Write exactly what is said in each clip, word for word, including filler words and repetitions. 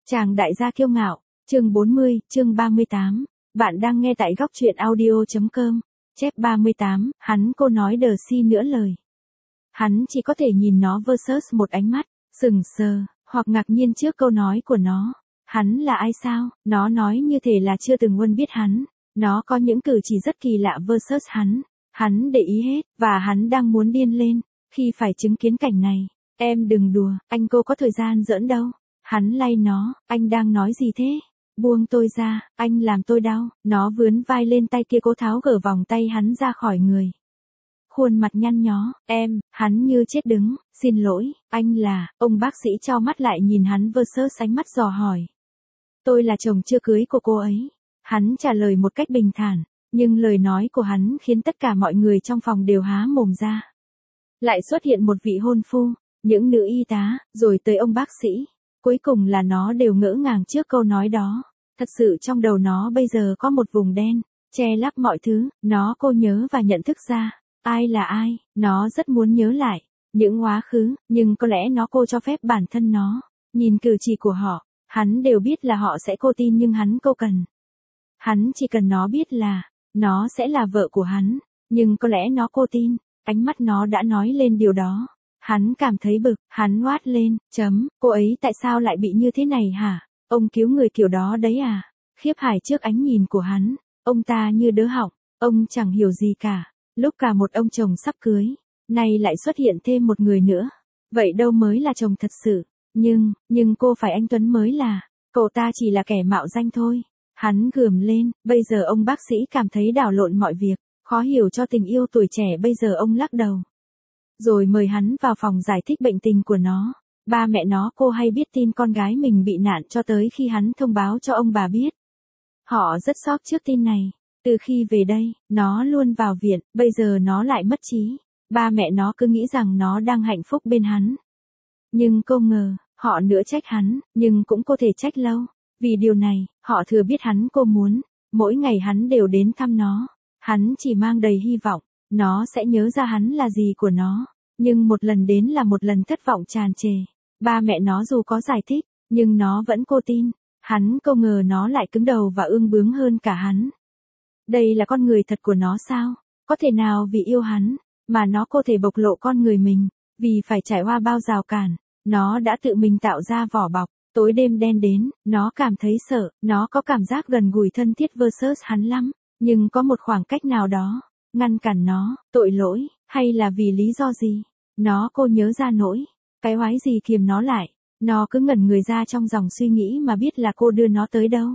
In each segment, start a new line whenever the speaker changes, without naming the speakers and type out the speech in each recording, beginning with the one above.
Chàng đại gia kiêu ngạo, chương bốn mươi, chương ba mươi tám. Bạn đang nghe tại góc truyện audio.com. Chép ba mươi tám, hắn cô nói đờ si nửa lời. Hắn chỉ có thể nhìn nó versus một ánh mắt, sừng sờ, hoặc ngạc nhiên trước câu nói của nó. Hắn là ai sao? Nó nói như thể là chưa từng quen biết hắn. Nó có những cử chỉ rất kỳ lạ versus hắn. Hắn để ý hết, và hắn đang muốn điên lên, khi phải chứng kiến cảnh này. Em đừng đùa, anh cô có thời gian giỡn đâu. Hắn lay nó, anh đang nói gì thế? Buông tôi ra, anh làm tôi đau. Nó vướn vai lên tay kia cố tháo gỡ vòng tay hắn ra khỏi người. Khuôn mặt nhăn nhó, em, hắn như chết đứng, xin lỗi, anh là, ông bác sĩ cho mắt lại nhìn hắn versus ánh mắt dò hỏi. Tôi là chồng chưa cưới của cô ấy. Hắn trả lời một cách bình thản, nhưng lời nói của hắn khiến tất cả mọi người trong phòng đều há mồm ra. Lại xuất hiện một vị hôn phu, những nữ y tá, rồi tới ông bác sĩ. Cuối cùng là nó đều ngỡ ngàng trước câu nói đó. Thật sự trong đầu nó bây giờ có một vùng đen, che lấp mọi thứ, nó cô nhớ và nhận thức ra. Ai là ai, nó rất muốn nhớ lại, những quá khứ, nhưng có lẽ nó cô cho phép bản thân nó. Nhìn cử chỉ của họ, hắn đều biết là họ sẽ cô tin nhưng hắn cô cần. Hắn chỉ cần nó biết là, nó sẽ là vợ của hắn, nhưng có lẽ nó cô tin, ánh mắt nó đã nói lên điều đó. Hắn cảm thấy bực, hắn oát lên, chấm, cô ấy tại sao lại bị như thế này hả? Ông cứu người kiểu đó đấy à? Khiếp hải trước ánh nhìn của hắn, ông ta như đớ họng, ông chẳng hiểu gì cả. Lúc cả một ông chồng sắp cưới, nay lại xuất hiện thêm một người nữa. Vậy đâu mới là chồng thật sự? Nhưng, nhưng cô phải anh Tuấn mới là, cậu ta chỉ là kẻ mạo danh thôi. Hắn gườm lên, bây giờ ông bác sĩ cảm thấy đảo lộn mọi việc, khó hiểu cho tình yêu tuổi trẻ bây giờ ông lắc đầu. Rồi mời hắn vào phòng giải thích bệnh tình của nó. Ba mẹ nó cô hay biết tin con gái mình bị nạn cho tới khi hắn thông báo cho ông bà biết. Họ rất sốc trước tin này. Từ khi về đây, nó luôn vào viện, bây giờ nó lại mất trí. Ba mẹ nó cứ nghĩ rằng nó đang hạnh phúc bên hắn. Nhưng cô ngờ, họ nữa trách hắn, nhưng cũng có thể trách lâu. Vì điều này, họ thừa biết hắn cô muốn. Mỗi ngày hắn đều đến thăm nó. Hắn chỉ mang đầy hy vọng. Nó sẽ nhớ ra hắn là gì của nó. Nhưng một lần đến là một lần thất vọng tràn trề. Ba mẹ nó dù có giải thích, nhưng nó vẫn cô tin. Hắn cô ngờ nó lại cứng đầu và ương bướng hơn cả hắn. Đây là con người thật của nó sao? Có thể nào vì yêu hắn, mà nó có thể bộc lộ con người mình, vì phải trải qua bao rào cản, nó đã tự mình tạo ra vỏ bọc. Tối đêm đen đến, nó cảm thấy sợ, nó có cảm giác gần gũi thân thiết versus hắn lắm, nhưng có một khoảng cách nào đó, ngăn cản nó, tội lỗi, hay là vì lý do gì? Nó cô nhớ ra nỗi, cái oái gì kiềm nó lại, nó cứ ngẩn người ra trong dòng suy nghĩ mà biết là cô đưa nó tới đâu.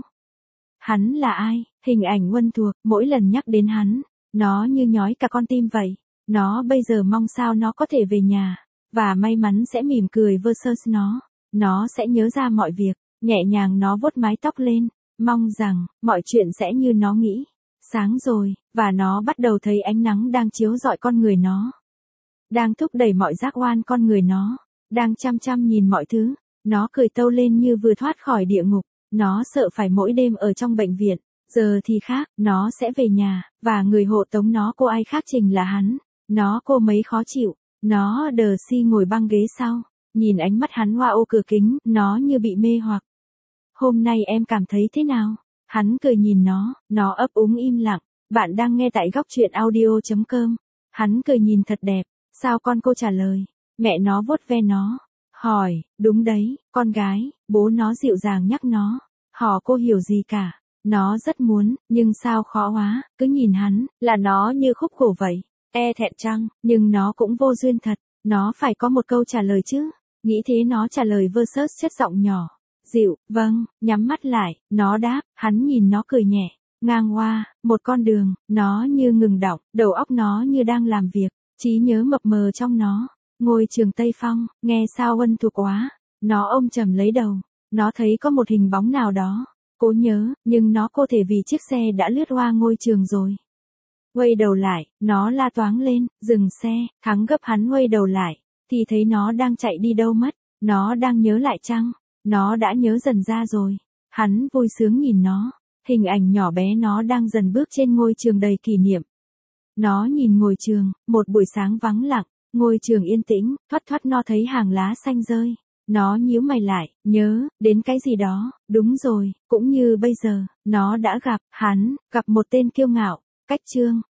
Hắn là ai? Hình ảnh quen thuộc, mỗi lần nhắc đến hắn, nó như nhói cả con tim vậy. Nó bây giờ mong sao nó có thể về nhà, và may mắn sẽ mỉm cười versus nó. Nó sẽ nhớ ra mọi việc, nhẹ nhàng nó vuốt mái tóc lên, mong rằng, mọi chuyện sẽ như nó nghĩ. Sáng rồi, và nó bắt đầu thấy ánh nắng đang chiếu rọi con người nó. Đang thúc đẩy mọi giác quan con người nó, đang chăm chăm nhìn mọi thứ. Nó cười tâu lên như vừa thoát khỏi địa ngục. Nó sợ phải mỗi đêm ở trong bệnh viện. Giờ thì khác, nó sẽ về nhà, và người hộ tống nó cô ai khác trình là hắn. Nó cô mấy khó chịu. Nó đờ si ngồi băng ghế sau. Nhìn ánh mắt hắn qua ô cửa kính, nó như bị mê hoặc. Hôm nay em cảm thấy thế nào? Hắn cười nhìn nó, nó ấp úng im lặng. Bạn đang nghe tại góc truyện audio.com. Hắn cười nhìn thật đẹp. Sao con cô trả lời? Mẹ nó vuốt ve nó. Hỏi, đúng đấy, con gái. Bố nó dịu dàng nhắc nó. Họ cô hiểu gì cả. Nó rất muốn, nhưng sao khó quá. Cứ nhìn hắn, là nó như khúc khổ vậy. E thẹn chăng, nhưng nó cũng vô duyên thật. Nó phải có một câu trả lời chứ. Nghĩ thế nó trả lời versus chất giọng nhỏ. Dịu, vâng, nhắm mắt lại, nó đáp, hắn nhìn nó cười nhẹ. Ngang qua, một con đường, nó như ngừng đọng, đầu óc nó như đang làm việc, trí nhớ mập mờ trong nó. Ngôi trường Tây Phong, nghe sao quen thuộc quá. Nó ôm chầm lấy đầu, nó thấy có một hình bóng nào đó. Cố nhớ, nhưng nó cô thể vì chiếc xe đã lướt qua ngôi trường rồi. Quay đầu lại, nó la toáng lên, dừng xe, Thắng gấp hắn quay đầu lại, thì thấy nó đang chạy đi đâu mất. Nó đang nhớ lại chăng? Nó đã nhớ dần ra rồi. Hắn vui sướng nhìn nó, hình ảnh nhỏ bé nó đang dần bước trên ngôi trường đầy kỷ niệm. Nó nhìn ngôi trường, một buổi sáng vắng lặng, ngôi trường yên tĩnh, thoắt thoắt nó thấy hàng lá xanh rơi. Nó nhíu mày lại, nhớ, đến cái gì đó, đúng rồi, cũng như bây giờ, nó đã gặp, hắn, gặp một tên kiêu ngạo, cách Trương.